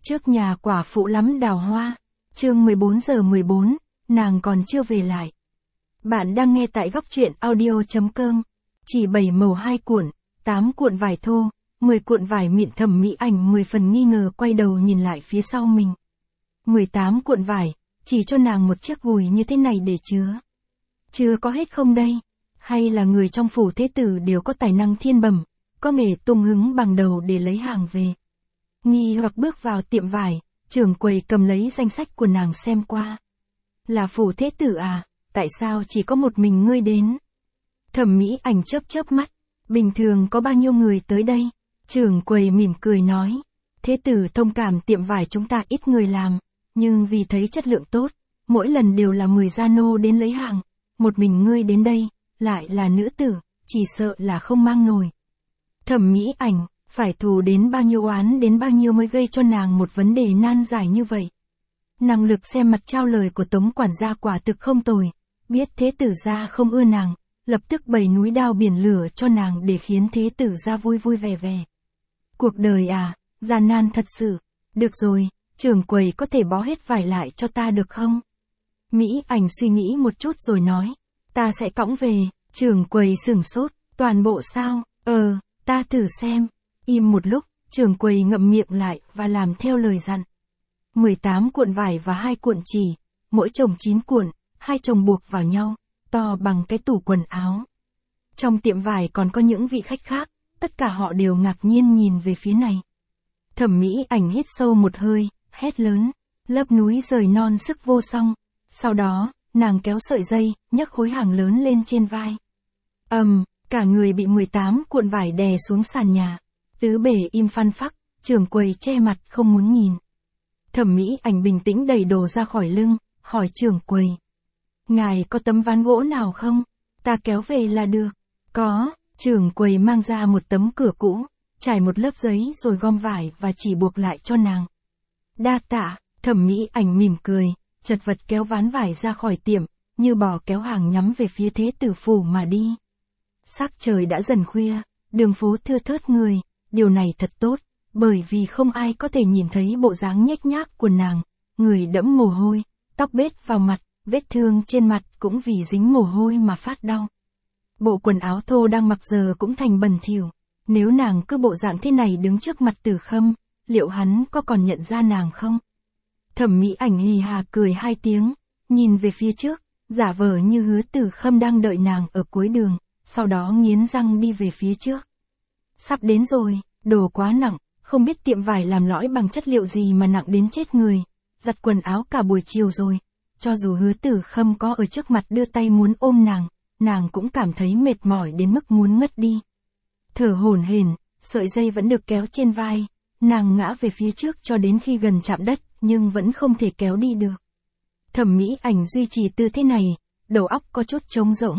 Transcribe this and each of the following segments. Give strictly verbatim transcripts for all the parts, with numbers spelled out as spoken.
Trước nhà quả phụ lắm đào hoa. Chương mười bốn giờ mười bốn, nàng còn chưa về lại. Bạn đang nghe tại góc truyện audio chấm com. Chỉ bảy màu hai cuộn, tám cuộn vải thô, mười cuộn vải mịn. Thẩm Mỹ Ảnh mười phần nghi ngờ quay đầu nhìn lại phía sau mình. mười tám cuộn vải, chỉ cho nàng một chiếc gùi như thế này để chứa. Chưa có hết không đây? Hay là người trong phủ thế tử đều có tài năng thiên bẩm, có nghề tung hứng bằng đầu để lấy hàng về? Nghi hoặc bước vào tiệm vải, trưởng quầy cầm lấy danh sách của nàng xem qua. Là phủ thế tử à, tại sao chỉ có một mình ngươi đến? Thẩm Mỹ Ảnh chớp chớp mắt, bình thường có bao nhiêu người tới đây? Trưởng quầy mỉm cười nói, thế tử thông cảm tiệm vải chúng ta ít người làm, nhưng vì thấy chất lượng tốt, mỗi lần đều là mười gia nô đến lấy hàng, một mình ngươi đến đây, lại là nữ tử, chỉ sợ là không mang nổi. Thẩm Mỹ Ảnh, phải thù đến bao nhiêu oán đến bao nhiêu mới gây cho nàng một vấn đề nan giải như vậy. Năng lực xem mặt trao lời của Tống quản gia quả thực không tồi, biết thế tử gia không ưa nàng, lập tức bày núi đao biển lửa cho nàng để khiến thế tử gia vui vui vẻ vẻ. Cuộc đời à, gian nan thật sự. Được rồi, trưởng quầy có thể bó hết vải lại cho ta được không? Mỹ Ảnh suy nghĩ một chút rồi nói, ta sẽ cõng về. Trưởng quầy sửng sốt, toàn bộ sao? Ờ, ta thử xem. Im một lúc, trưởng quầy ngậm miệng lại và làm theo lời dặn. mười tám cuộn vải và hai cuộn chỉ, mỗi chồng chín cuộn, hai chồng buộc vào nhau, to bằng cái tủ quần áo. Trong tiệm vải còn có những vị khách khác, tất cả họ đều ngạc nhiên nhìn về phía này. Thẩm Mỹ Ảnh hít sâu một hơi, hét lớn, lớp núi rời non sức vô song. Sau đó, nàng kéo sợi dây, nhấc khối hàng lớn lên trên vai. Ầm, um, cả người bị mười tám cuộn vải đè xuống sàn nhà. Tứ bề im phăng phắc, trưởng quầy che mặt không muốn nhìn. Thẩm Mỹ Ảnh bình tĩnh đẩy đồ ra khỏi lưng, hỏi trưởng quầy. Ngài có tấm ván gỗ nào không? Ta kéo về là được. Có, trưởng quầy mang ra một tấm cửa cũ, trải một lớp giấy rồi gom vải và chỉ buộc lại cho nàng. Đa tạ, Thẩm Mỹ Ảnh mỉm cười, chật vật kéo ván vải ra khỏi tiệm, như bò kéo hàng nhắm về phía thế tử phủ mà đi. Sắc trời đã dần khuya, đường phố thưa thớt người, điều này thật tốt, bởi vì không ai có thể nhìn thấy bộ dáng nhếch nhác của nàng, người đẫm mồ hôi, tóc bết vào mặt, vết thương trên mặt cũng vì dính mồ hôi mà phát đau. Bộ quần áo thô đang mặc giờ cũng thành bẩn thỉu, nếu nàng cứ bộ dạng thế này đứng trước mặt Tử Khâm, liệu hắn có còn nhận ra nàng không? Thẩm Mỹ Ảnh hì hà cười hai tiếng, nhìn về phía trước, giả vờ như hứa Tử Khâm đang đợi nàng ở cuối đường, sau đó nghiến răng đi về phía trước. Sắp đến rồi, đồ quá nặng, không biết tiệm vải làm lõi bằng chất liệu gì mà nặng đến chết người, giặt quần áo cả buổi chiều rồi, cho dù hứa Tử Khâm có ở trước mặt đưa tay muốn ôm nàng, nàng cũng cảm thấy mệt mỏi đến mức muốn ngất đi. Thở hổn hển, sợi dây vẫn được kéo trên vai, nàng ngã về phía trước cho đến khi gần chạm đất, nhưng vẫn không thể kéo đi được. Thẩm Mỹ Ảnh duy trì tư thế này, đầu óc có chút trống rỗng.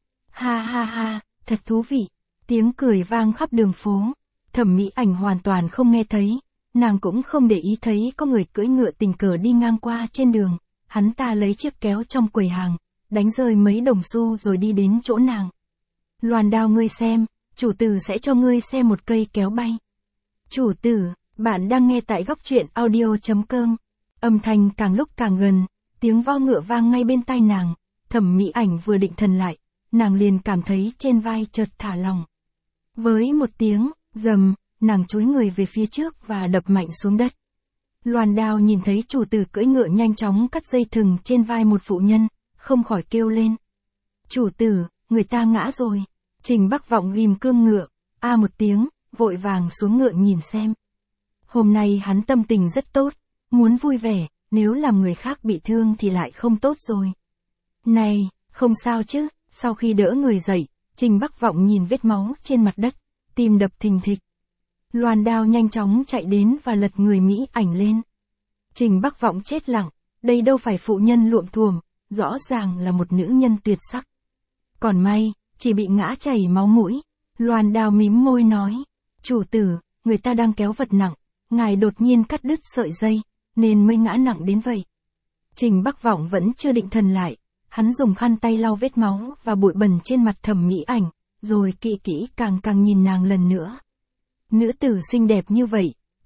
Ha ha ha, thật thú vị, tiếng cười vang khắp đường phố. Thẩm Mỹ Ảnh hoàn toàn không nghe thấy, nàng cũng không để ý thấy có người cưỡi ngựa tình cờ đi ngang qua trên đường, hắn ta lấy chiếc kéo trong quầy hàng, đánh rơi mấy đồng xu rồi đi đến chỗ nàng. Loan Đao, ngươi xem, chủ tử sẽ cho ngươi xem một cây kéo bay. Chủ tử, bạn đang nghe tại góc truyện audio chấm com. Âm thanh càng lúc càng gần, tiếng vo ngựa vang ngay bên tai nàng. Thẩm Mỹ Ảnh vừa định thần lại, nàng liền cảm thấy trên vai chợt thả lỏng. Với một tiếng rầm, nàng chúi người về phía trước và đập mạnh xuống đất. Loan Đao nhìn thấy chủ tử cưỡi ngựa nhanh chóng cắt dây thừng trên vai một phụ nhân, không khỏi kêu lên. Chủ tử, người ta ngã rồi. Trình Bắc Vọng ghim cương ngựa, a một tiếng, vội vàng xuống ngựa nhìn xem. Hôm nay hắn tâm tình rất tốt, muốn vui vẻ, nếu làm người khác bị thương thì lại không tốt rồi. Này, không sao chứ? Sau khi đỡ người dậy, Trình Bắc Vọng nhìn vết máu trên mặt đất, tim đập thình thịch. Loan Đao nhanh chóng chạy đến và lật người Mỹ Ảnh lên. Trình Bắc Vọng chết lặng, đây đâu phải phụ nhân luộm thuồm, rõ ràng là một nữ nhân tuyệt sắc. Còn may, chỉ bị ngã chảy máu mũi. Loan Đao mím môi nói, chủ tử, người ta đang kéo vật nặng, ngài đột nhiên cắt đứt sợi dây, nên mới ngã nặng đến vậy. Trình Bắc Vọng vẫn chưa định thần lại, hắn dùng khăn tay lau vết máu và bụi bẩn trên mặt Thẩm Mỹ Ảnh, rồi kỹ kỹ càng càng nhìn nàng lần nữa. Nữ tử xinh đẹp như vậy,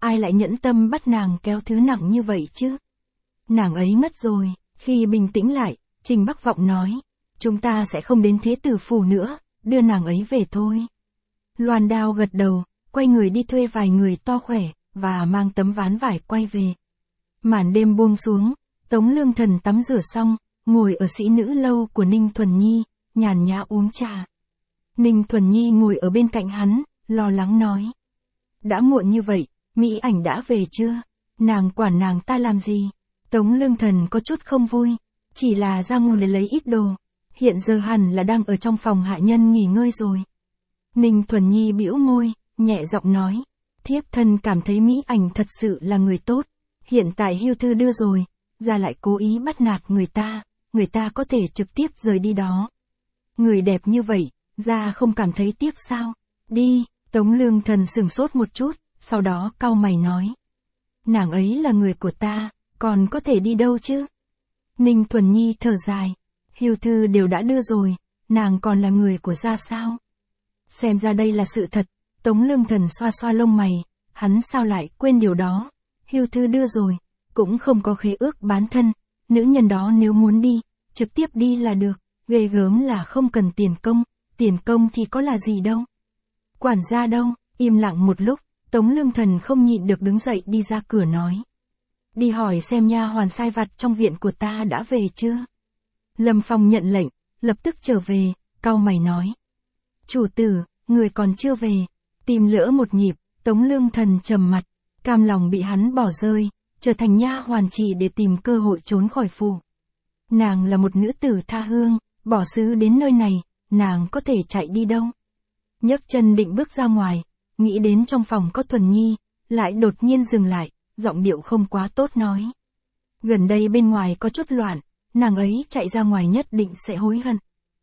ai lại nhẫn tâm bắt nàng kéo thứ nặng như vậy chứ? Nàng ấy ngất rồi, khi bình tĩnh lại, Trình Bắc Vọng nói, chúng ta sẽ không đến Thế Tử Phủ nữa, đưa nàng ấy về thôi. Loan Đao gật đầu, quay người đi thuê vài người to khỏe, và mang tấm ván vải quay về. Màn đêm buông xuống, Tống Lương Thần tắm rửa xong, ngồi ở sĩ nữ lâu của Ninh Thuần Nhi, nhàn nhã uống trà. Ninh Thuần Nhi ngồi ở bên cạnh hắn, lo lắng nói. Đã muộn như vậy, Mỹ Ảnh đã về chưa? Nàng quản nàng ta làm gì? Tống Lương Thần có chút không vui, chỉ là ra ngoài lấy lấy ít đồ. Hiện giờ hẳn là đang ở trong phòng hạ nhân nghỉ ngơi rồi. Ninh Thuần Nhi bĩu môi, nhẹ giọng nói. Thiếp thân cảm thấy Mỹ Ảnh thật sự là người tốt. Hiện tại hưu thư đưa rồi, ra lại cố ý bắt nạt người ta, người ta có thể trực tiếp rời đi đó. Người đẹp như vậy, ra không cảm thấy tiếc sao? Đi, Tống Lương Thần sửng sốt một chút, sau đó cau mày nói. Nàng ấy là người của ta, còn có thể đi đâu chứ? Ninh Thuần Nhi thở dài. Hưu thư đều đã đưa rồi, nàng còn là người của gia sao? Xem ra đây là sự thật, Tống Lương Thần xoa xoa lông mày, hắn sao lại quên điều đó? Hưu thư đưa rồi, cũng không có khế ước bán thân, nữ nhân đó nếu muốn đi, trực tiếp đi là được, ghê gớm là không cần tiền công, tiền công thì có là gì đâu. Quản gia đâu? Im lặng một lúc, Tống Lương Thần không nhịn được đứng dậy đi ra cửa nói. Đi hỏi xem nha hoàn sai vặt trong viện của ta đã về chưa? Lâm Phong nhận lệnh, lập tức trở về, cau mày nói. Chủ tử, người còn chưa về. Tìm lỡ một nhịp, Tống Lương Thần trầm mặt, cam lòng bị hắn bỏ rơi, trở thành nha hoàn chỉ để tìm cơ hội trốn khỏi phủ. Nàng là một nữ tử tha hương, bỏ xứ đến nơi này, nàng có thể chạy đi đâu? Nhấc chân định bước ra ngoài, nghĩ đến trong phòng có Thuần Nhi, lại đột nhiên dừng lại, giọng điệu không quá tốt nói. Gần đây bên ngoài có chút loạn, nàng ấy chạy ra ngoài nhất định sẽ hối hận.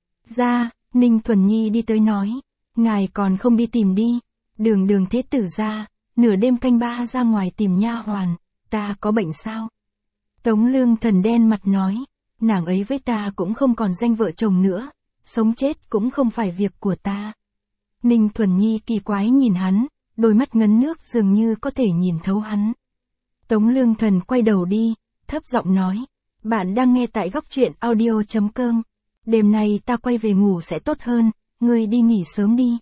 Ra, Ninh Thuần Nhi đi tới nói, ngài còn không đi tìm đi, đường đường thế tử ra, nửa đêm canh ba ra ngoài tìm nha hoàn, ta có bệnh sao? Tống Lương Thần đen mặt nói, nàng ấy với ta cũng không còn danh vợ chồng nữa, sống chết cũng không phải việc của ta. Ninh Thuần Nhi kỳ quái nhìn hắn, đôi mắt ngấn nước dường như có thể nhìn thấu hắn. Tống Lương Thần quay đầu đi, thấp giọng nói, bạn đang nghe tại góc truyện audio chấm com. Đêm nay ta quay về ngủ sẽ tốt hơn, ngươi đi nghỉ sớm đi.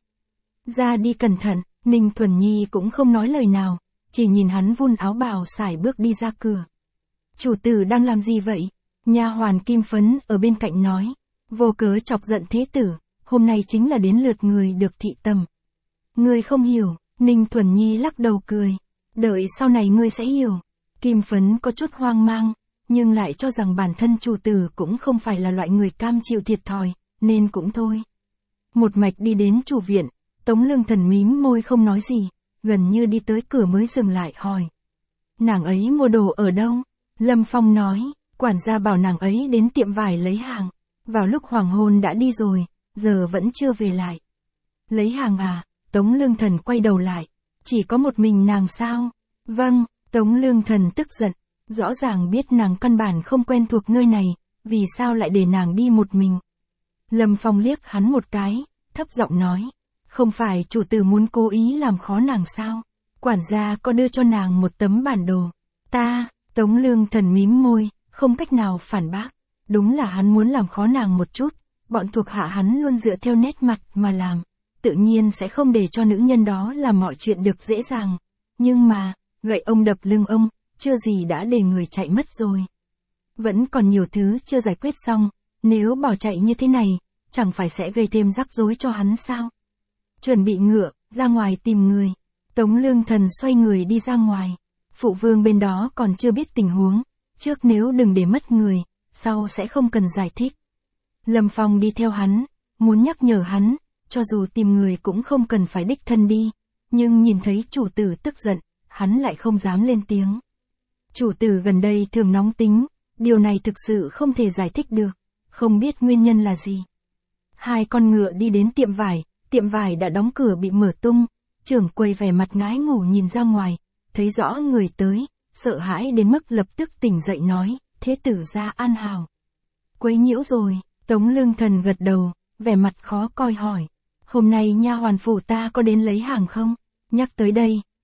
Ra đi cẩn thận, Ninh Thuần Nhi cũng không nói lời nào, chỉ nhìn hắn vun áo bào sải bước đi ra cửa. Chủ tử đang làm gì vậy? Nha hoàn Kim Phấn ở bên cạnh nói, vô cớ chọc giận thế tử, hôm nay chính là đến lượt người được thị tầm. Ngươi không hiểu, Ninh Thuần Nhi lắc đầu cười, đợi sau này ngươi sẽ hiểu. Kim Phấn có chút hoang mang, nhưng lại cho rằng bản thân chủ tử cũng không phải là loại người cam chịu thiệt thòi, nên cũng thôi. Một mạch đi đến chủ viện, Tống Lương Thần mím môi không nói gì, gần như đi tới cửa mới dừng lại hỏi. Nàng ấy mua đồ ở đâu? Lâm Phong nói, quản gia bảo nàng ấy đến tiệm vải lấy hàng, vào lúc hoàng hôn đã đi rồi, giờ vẫn chưa về lại. Lấy hàng à? Tống Lương Thần quay đầu lại, chỉ có một mình nàng sao? Vâng, Tống Lương Thần tức giận, rõ ràng biết nàng căn bản không quen thuộc nơi này, vì sao lại để nàng đi một mình. Lâm Phong liếc hắn một cái, thấp giọng nói, không phải chủ tử muốn cố ý làm khó nàng sao? Quản gia có đưa cho nàng một tấm bản đồ. Ta, Tống Lương Thần mím môi, không cách nào phản bác. Đúng là hắn muốn làm khó nàng một chút, bọn thuộc hạ hắn luôn dựa theo nét mặt mà làm, tự nhiên sẽ không để cho nữ nhân đó làm mọi chuyện được dễ dàng. Nhưng mà, gậy ông đập lưng ông, chưa gì đã để người chạy mất rồi. Vẫn còn nhiều thứ chưa giải quyết xong, nếu bỏ chạy như thế này, chẳng phải sẽ gây thêm rắc rối cho hắn sao? Chuẩn bị ngựa, ra ngoài tìm người. Tống Lương Thần xoay người đi ra ngoài. Phụ vương bên đó còn chưa biết tình huống, trước nếu đừng để mất người, sau sẽ không cần giải thích. Lâm Phong đi theo hắn, muốn nhắc nhở hắn, cho dù tìm người cũng không cần phải đích thân đi, nhưng nhìn thấy chủ tử tức giận, hắn lại không dám lên tiếng. Chủ tử gần đây thường nóng tính, điều này thực sự không thể giải thích được, không biết nguyên nhân là gì. Hai con ngựa đi đến tiệm vải, tiệm vải đã đóng cửa bị mở tung, trưởng quầy vẻ mặt ngái ngủ nhìn ra ngoài, thấy rõ người tới, sợ hãi đến mức lập tức tỉnh dậy nói, thế tử gia an hào. Quấy nhiễu rồi, Tống Lương Thần gật đầu, vẻ mặt khó coi hỏi, hôm nay nha hoàn phủ ta có đến lấy hàng không? Nhắc tới đây,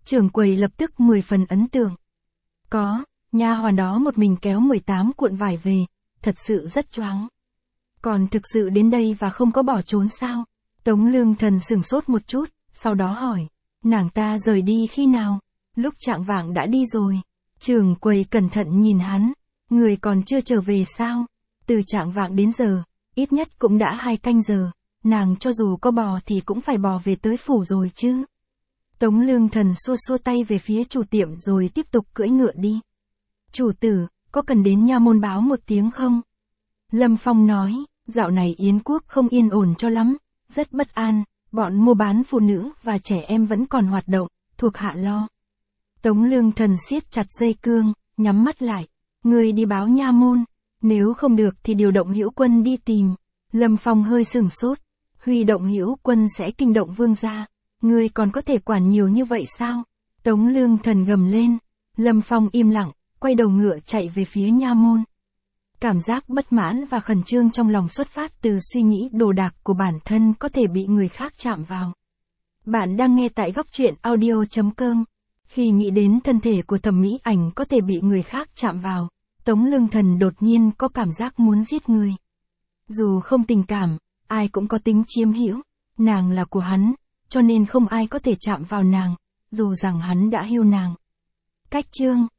Trưởng quầy lập tức mười phần ấn tượng. Có, nha hoàn đó một mình kéo mười tám cuộn vải về, thật sự rất choáng. Còn thực sự đến đây và không có bỏ trốn sao? Tống Lương Thần sửng sốt một chút, sau đó hỏi, nàng ta rời đi khi nào? Lúc chạng vạng đã đi rồi. Trưởng quầy cẩn thận nhìn hắn, người còn chưa trở về sao? Từ chạng vạng đến giờ, ít nhất cũng đã hai canh giờ, nàng cho dù có bò thì cũng phải bò về tới phủ rồi chứ. Tống Lương Thần xua xua tay về phía chủ tiệm rồi tiếp tục cưỡi ngựa đi. Chủ tử, có cần đến nha môn báo một tiếng không? Lâm Phong nói, dạo này Yến quốc không yên ổn cho lắm, rất bất an, bọn mua bán phụ nữ và trẻ em vẫn còn hoạt động, thuộc hạ lo. Tống Lương Thần siết chặt dây cương, nhắm mắt lại, người đi báo nha môn, nếu không được thì điều động Hữu Quân đi tìm. Lâm Phong hơi sửng sốt, huy động Hữu Quân sẽ kinh động vương gia, ngươi còn có thể quản nhiều như vậy sao? Tống Lương Thần gầm lên, Lâm Phong im lặng, quay đầu ngựa chạy về phía nha môn. Cảm giác bất mãn và khẩn trương trong lòng xuất phát từ suy nghĩ đồ đạc của bản thân có thể bị người khác chạm vào. Bạn đang nghe tại góc truyện audio chấm com. Khi nghĩ đến thân thể của Thẩm Mỹ Ảnh có thể bị người khác chạm vào, Tống Lương Thần đột nhiên có cảm giác muốn giết người. Dù không tình cảm, ai cũng có tính chiếm hữu, nàng là của hắn, cho nên không ai có thể chạm vào nàng, dù rằng hắn đã hiu nàng. Cách chương